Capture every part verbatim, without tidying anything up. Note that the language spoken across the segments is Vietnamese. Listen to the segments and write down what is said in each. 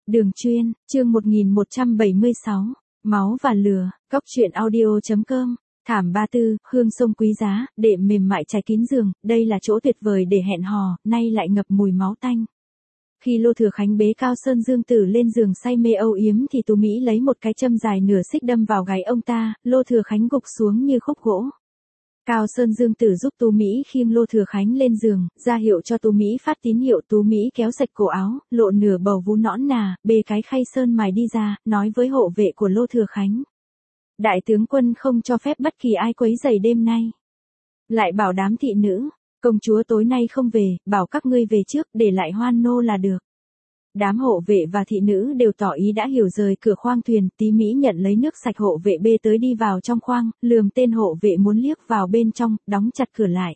Đường chuyên, chương một nghìn một trăm bảy mươi sáu, máu và lửa, cóc truyện audio.com, thảm ba tư, hương sông quý giá, đệm mềm mại trải kín giường, đây là chỗ tuyệt vời để hẹn hò, nay lại ngập mùi máu tanh. Khi Lô Thừa Khánh bế Cao Sơn Dương Tử lên giường say mê âu yếm thì Tú Mỹ lấy một cái châm dài nửa xích đâm vào gáy ông ta, Lô Thừa Khánh gục xuống như khúc gỗ. Cao Sơn Dương Tử giúp Tú Mỹ khiêng Lô Thừa Khánh lên giường, ra hiệu cho Tú Mỹ phát tín hiệu. Tú Mỹ kéo sạch cổ áo, lộ nửa bầu vú nõn nà, bê cái khay sơn mài đi ra, nói với hộ vệ của Lô Thừa Khánh. Đại tướng quân không cho phép bất kỳ ai quấy rầy đêm nay. Lại bảo đám thị nữ, công chúa tối nay không về, bảo các ngươi về trước, để lại hoan nô là được. Đám hộ vệ và thị nữ đều tỏ ý đã hiểu. Rời cửa khoang thuyền, Tí Mỹ nhận lấy nước sạch hộ vệ bê tới đi vào trong khoang, lườm tên hộ vệ muốn liếc vào bên trong, đóng chặt cửa lại.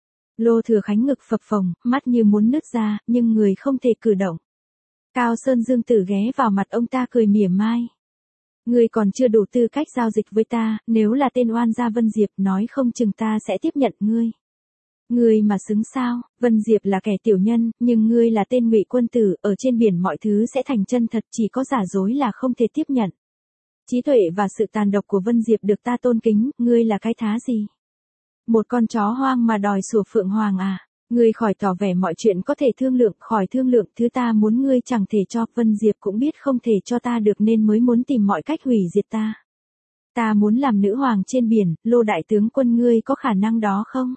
Lô Thừa Khánh ngực phập phồng, mắt như muốn nứt ra, nhưng người không thể cử động. Cao Sơn Dương Tử ghé vào mặt ông ta cười mỉa mai. Ngươi còn chưa đủ tư cách giao dịch với ta, nếu là tên oan gia Vân Diệp nói không chừng ta sẽ tiếp nhận ngươi. Ngươi mà xứng sao? Vân Diệp là kẻ tiểu nhân, nhưng ngươi là tên ngụy quân tử, ở trên biển mọi thứ sẽ thành chân thật, chỉ có giả dối là không thể tiếp nhận. Trí tuệ và sự tàn độc của Vân Diệp được ta tôn kính, ngươi là cái thá gì? Một con chó hoang mà đòi sủa phượng hoàng à? Ngươi khỏi tỏ vẻ mọi chuyện có thể thương lượng, khỏi thương lượng thứ ta muốn ngươi chẳng thể cho. Vân Diệp cũng biết không thể cho ta được nên mới muốn tìm mọi cách hủy diệt ta. Ta muốn làm nữ hoàng trên biển, Lô đại tướng quân ngươi có khả năng đó không?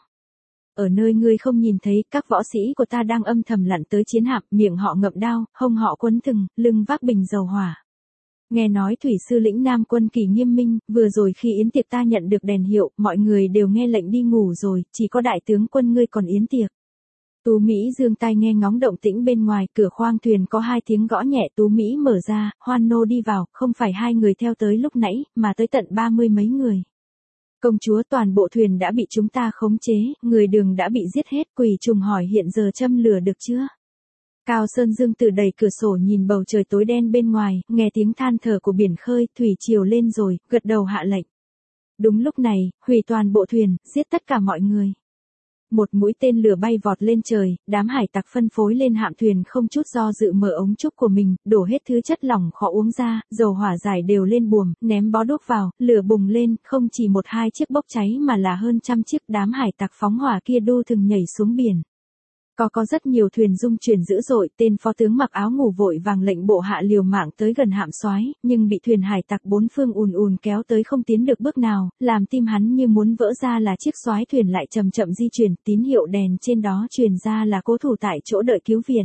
Ở nơi ngươi không nhìn thấy, các võ sĩ của ta đang âm thầm lặn tới chiến hạm, miệng họ ngậm đao, hông họ quấn thừng, lưng vác bình dầu hỏa. Nghe nói thủy sư lĩnh Nam quân kỳ nghiêm minh, vừa rồi khi yến tiệc ta nhận được đèn hiệu, mọi người đều nghe lệnh đi ngủ rồi, chỉ có đại tướng quân ngươi còn yến tiệc. Tú Mỹ giương tai nghe ngóng động tĩnh bên ngoài, cửa khoang thuyền có hai tiếng gõ nhẹ. Tú Mỹ mở ra, hoan nô đi vào, không phải hai người theo tới lúc nãy, mà tới tận ba mươi mấy người. Công chúa, toàn bộ thuyền đã bị chúng ta khống chế, người đường đã bị giết hết. Quỷ trùng hỏi hiện giờ châm lửa được chưa? Cao Sơn Dương Tử đẩy cửa sổ nhìn bầu trời tối đen bên ngoài, nghe tiếng than thở của biển khơi, thủy triều lên rồi, gật đầu hạ lệnh. Đúng lúc này, hủy toàn bộ thuyền, giết tất cả mọi người. Một mũi tên lửa bay vọt lên trời, đám hải tặc phân phối lên hạm thuyền không chút do dự mở ống trúc của mình, đổ hết thứ chất lỏng khó uống ra, dầu hỏa giải đều lên buồm, ném bó đuốc vào, lửa bùng lên, không chỉ một hai chiếc bốc cháy mà là hơn trăm chiếc. Đám hải tặc phóng hỏa kia đu từng nhảy xuống biển. Có có rất nhiều thuyền rung chuyển dữ dội, tên phó tướng mặc áo ngủ vội vàng lệnh bộ hạ liều mạng tới gần hạm soái, nhưng bị thuyền hải tặc bốn phương ùn ùn kéo tới không tiến được bước nào, làm tim hắn như muốn vỡ ra. Là chiếc soái thuyền lại chậm chậm di chuyển, tín hiệu đèn trên đó truyền ra là cố thủ tại chỗ đợi cứu viện.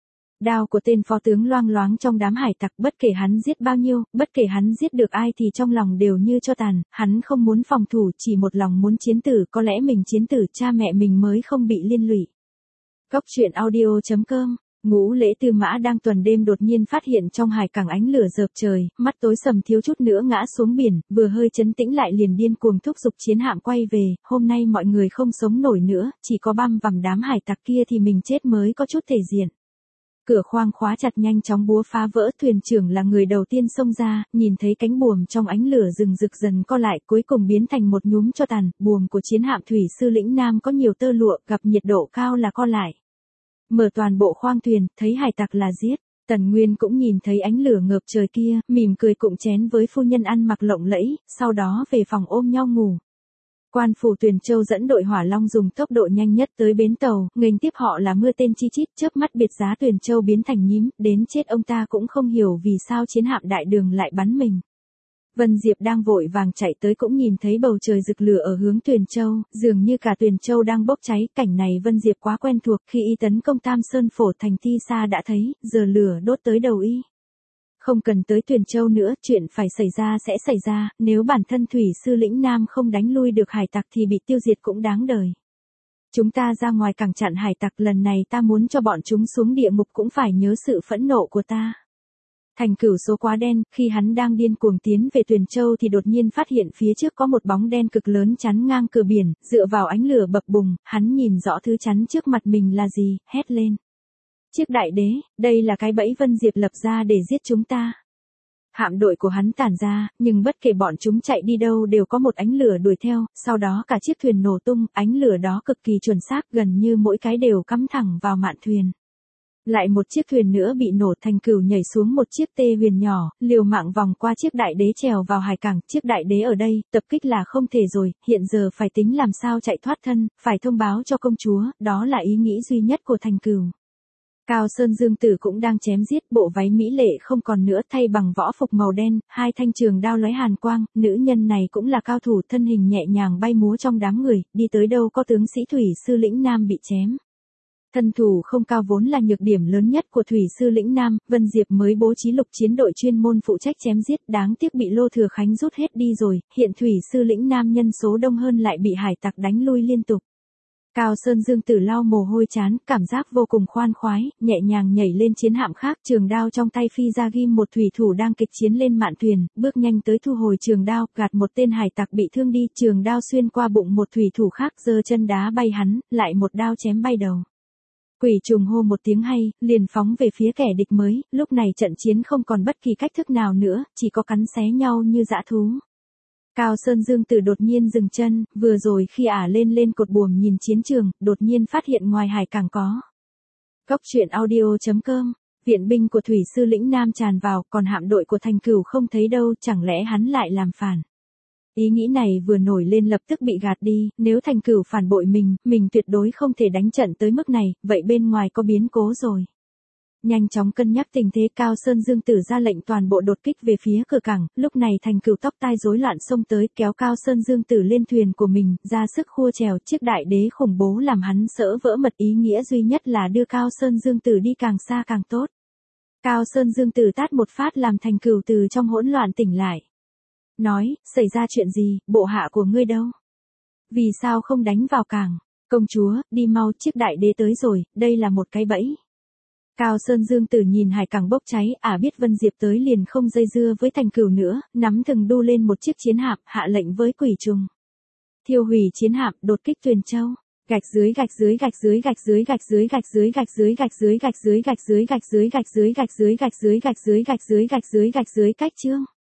Đao của tên phó tướng loang loáng trong đám hải tặc, bất kể hắn giết bao nhiêu, bất kể hắn giết được ai thì trong lòng đều như tro tàn. Hắn không muốn phòng thủ, chỉ một lòng muốn chiến tử. Có lẽ mình chiến tử, cha mẹ mình mới không bị liên lụy. Cóc truyện audio.com, Ngũ Lễ Tư Mã đang tuần đêm đột nhiên phát hiện trong hải cảng ánh lửa rợp trời, mắt tối sầm thiếu chút nữa ngã xuống biển, vừa hơi chấn tĩnh lại liền điên cuồng thúc giục chiến hạm quay về. Hôm nay mọi người không sống nổi nữa, chỉ có băm vằm đám hải tặc kia thì mình chết mới có chút thể diện. Cửa khoang khóa chặt nhanh chóng búa phá vỡ, thuyền trưởng là người đầu tiên xông ra, nhìn thấy cánh buồm trong ánh lửa rừng rực dần co lại, cuối cùng biến thành một nhúm tro tàn. Buồm của chiến hạm thủy sư lĩnh Nam có nhiều tơ lụa, gặp nhiệt độ cao là co lại. Mở toàn bộ khoang thuyền, thấy hải tặc là giết. Tần Nguyên cũng nhìn thấy ánh lửa ngập trời kia, mỉm cười cụng chén với phu nhân ăn mặc lộng lẫy, sau đó về phòng ôm nhau ngủ. Quan phủ Tuyền Châu dẫn đội Hỏa Long dùng tốc độ nhanh nhất tới bến tàu, nghênh tiếp họ là mưa tên chi chít, chớp mắt biệt giá Tuyền Châu biến thành nhím, đến chết ông ta cũng không hiểu vì sao chiến hạm đại đường lại bắn mình. Vân Diệp đang vội vàng chạy tới cũng nhìn thấy bầu trời rực lửa ở hướng Tuyền Châu, dường như cả Tuyền Châu đang bốc cháy. Cảnh này Vân Diệp quá quen thuộc, khi y tấn công Tam Sơn Phổ thành Ti Sa đã thấy, giờ lửa đốt tới đầu y. Không cần tới Tuyền Châu nữa, chuyện phải xảy ra sẽ xảy ra, nếu bản thân thủy sư lĩnh Nam không đánh lui được hải tặc thì bị tiêu diệt cũng đáng đời. Chúng ta ra ngoài cảng chặn hải tặc, lần này ta muốn cho bọn chúng xuống địa ngục cũng phải nhớ sự phẫn nộ của ta. Thành Cửu số quá đen, khi hắn đang điên cuồng tiến về Tuyền Châu thì đột nhiên phát hiện phía trước có một bóng đen cực lớn chắn ngang cửa biển, dựa vào ánh lửa bập bùng, hắn nhìn rõ thứ chắn trước mặt mình là gì, hét lên. Chiếc đại đế, đây là cái bẫy Vân Diệp lập ra để giết chúng ta. Hạm đội của hắn tản ra, nhưng bất kể bọn chúng chạy đi đâu đều có một ánh lửa đuổi theo, sau đó cả chiếc thuyền nổ tung, ánh lửa đó cực kỳ chuẩn xác, gần như mỗi cái đều cắm thẳng vào mạn thuyền. Lại một chiếc thuyền nữa bị nổ, Thành Cửu nhảy xuống một chiếc tê huyền nhỏ, liều mạng vòng qua chiếc đại đế trèo vào hải cảng, chiếc đại đế ở đây, tập kích là không thể rồi, hiện giờ phải tính làm sao chạy thoát thân, phải thông báo cho công chúa, đó là ý nghĩ duy nhất của Thành Cửu. Cao Sơn Dương Tử cũng đang chém giết, bộ váy mỹ lệ không còn nữa, thay bằng võ phục màu đen, hai thanh trường đao lóe hàn quang, nữ nhân này cũng là cao thủ, thân hình nhẹ nhàng bay múa trong đám người, đi tới đâu có tướng sĩ Thủy Sư Lĩnh Nam bị chém. Thân thủ không cao vốn là nhược điểm lớn nhất của Thủy Sư Lĩnh Nam, Vân Diệp mới bố trí lục chiến đội chuyên môn phụ trách chém giết, đáng tiếc bị Lô Thừa Khánh rút hết đi rồi, hiện Thủy Sư Lĩnh Nam nhân số đông hơn lại bị hải tặc đánh lui liên tục. Cao Sơn Dương Tử lau mồ hôi chán, cảm giác vô cùng khoan khoái, nhẹ nhàng nhảy lên chiến hạm khác, trường đao trong tay phi ra ghim một thủy thủ đang kịch chiến lên mạn thuyền, bước nhanh tới thu hồi trường đao, gạt một tên hải tặc bị thương đi, trường đao xuyên qua bụng một thủy thủ khác, giơ chân đá bay hắn, lại một đao chém bay đầu. Quỷ trùng hô một tiếng hay, liền phóng về phía kẻ địch mới, lúc này trận chiến không còn bất kỳ cách thức nào nữa, chỉ có cắn xé nhau như dã thú. Cao Sơn Dương Tử đột nhiên dừng chân, vừa rồi khi ả lên lên cột buồm nhìn chiến trường, đột nhiên phát hiện ngoài hải cảng có. Góc truyện audio chấm com, viện binh của Thủy Sư Lĩnh Nam tràn vào, còn hạm đội của Thành Cửu không thấy đâu, chẳng lẽ hắn lại làm phản. Ý nghĩ này vừa nổi lên lập tức bị gạt đi, nếu Thành Cửu phản bội mình, mình tuyệt đối không thể đánh trận tới mức này, vậy bên ngoài có biến cố rồi. Nhanh chóng cân nhắc tình thế, Cao Sơn Dương Tử ra lệnh toàn bộ đột kích về phía cửa cảng, lúc này Thành Cửu tóc tai rối loạn xông tới, kéo Cao Sơn Dương Tử lên thuyền của mình, ra sức khua chèo, chiếc đại đế khủng bố làm hắn sợ vỡ mật, ý nghĩa duy nhất là đưa Cao Sơn Dương Tử đi càng xa càng tốt. Cao Sơn Dương Tử tát một phát làm Thành Cửu từ trong hỗn loạn tỉnh lại. Nói, xảy ra chuyện gì, bộ hạ của ngươi đâu? Vì sao không đánh vào cảng? Công chúa, đi mau, chiếc đại đế tới rồi, đây là một cái bẫy. Cao Sơn Dương Tử nhìn hải cảng bốc cháy, ả à biết Vân Diệp tới liền không dây dưa với Thành Cửu nữa, nắm thừng đu lên một chiếc chiến hạm, hạ lệnh với quỷ trùng. Thiêu hủy chiến hạm, đột kích Tuyền Châu. Gạch dưới gạch dưới gạch dưới gạch dưới gạch dưới gạch dưới gạch dưới gạch dưới gạch dưới gạch dưới gạch dưới gạch dưới gạch dưới gạch dưới gạch dưới gạch dưới gạch dưới gạch dưới cách chương.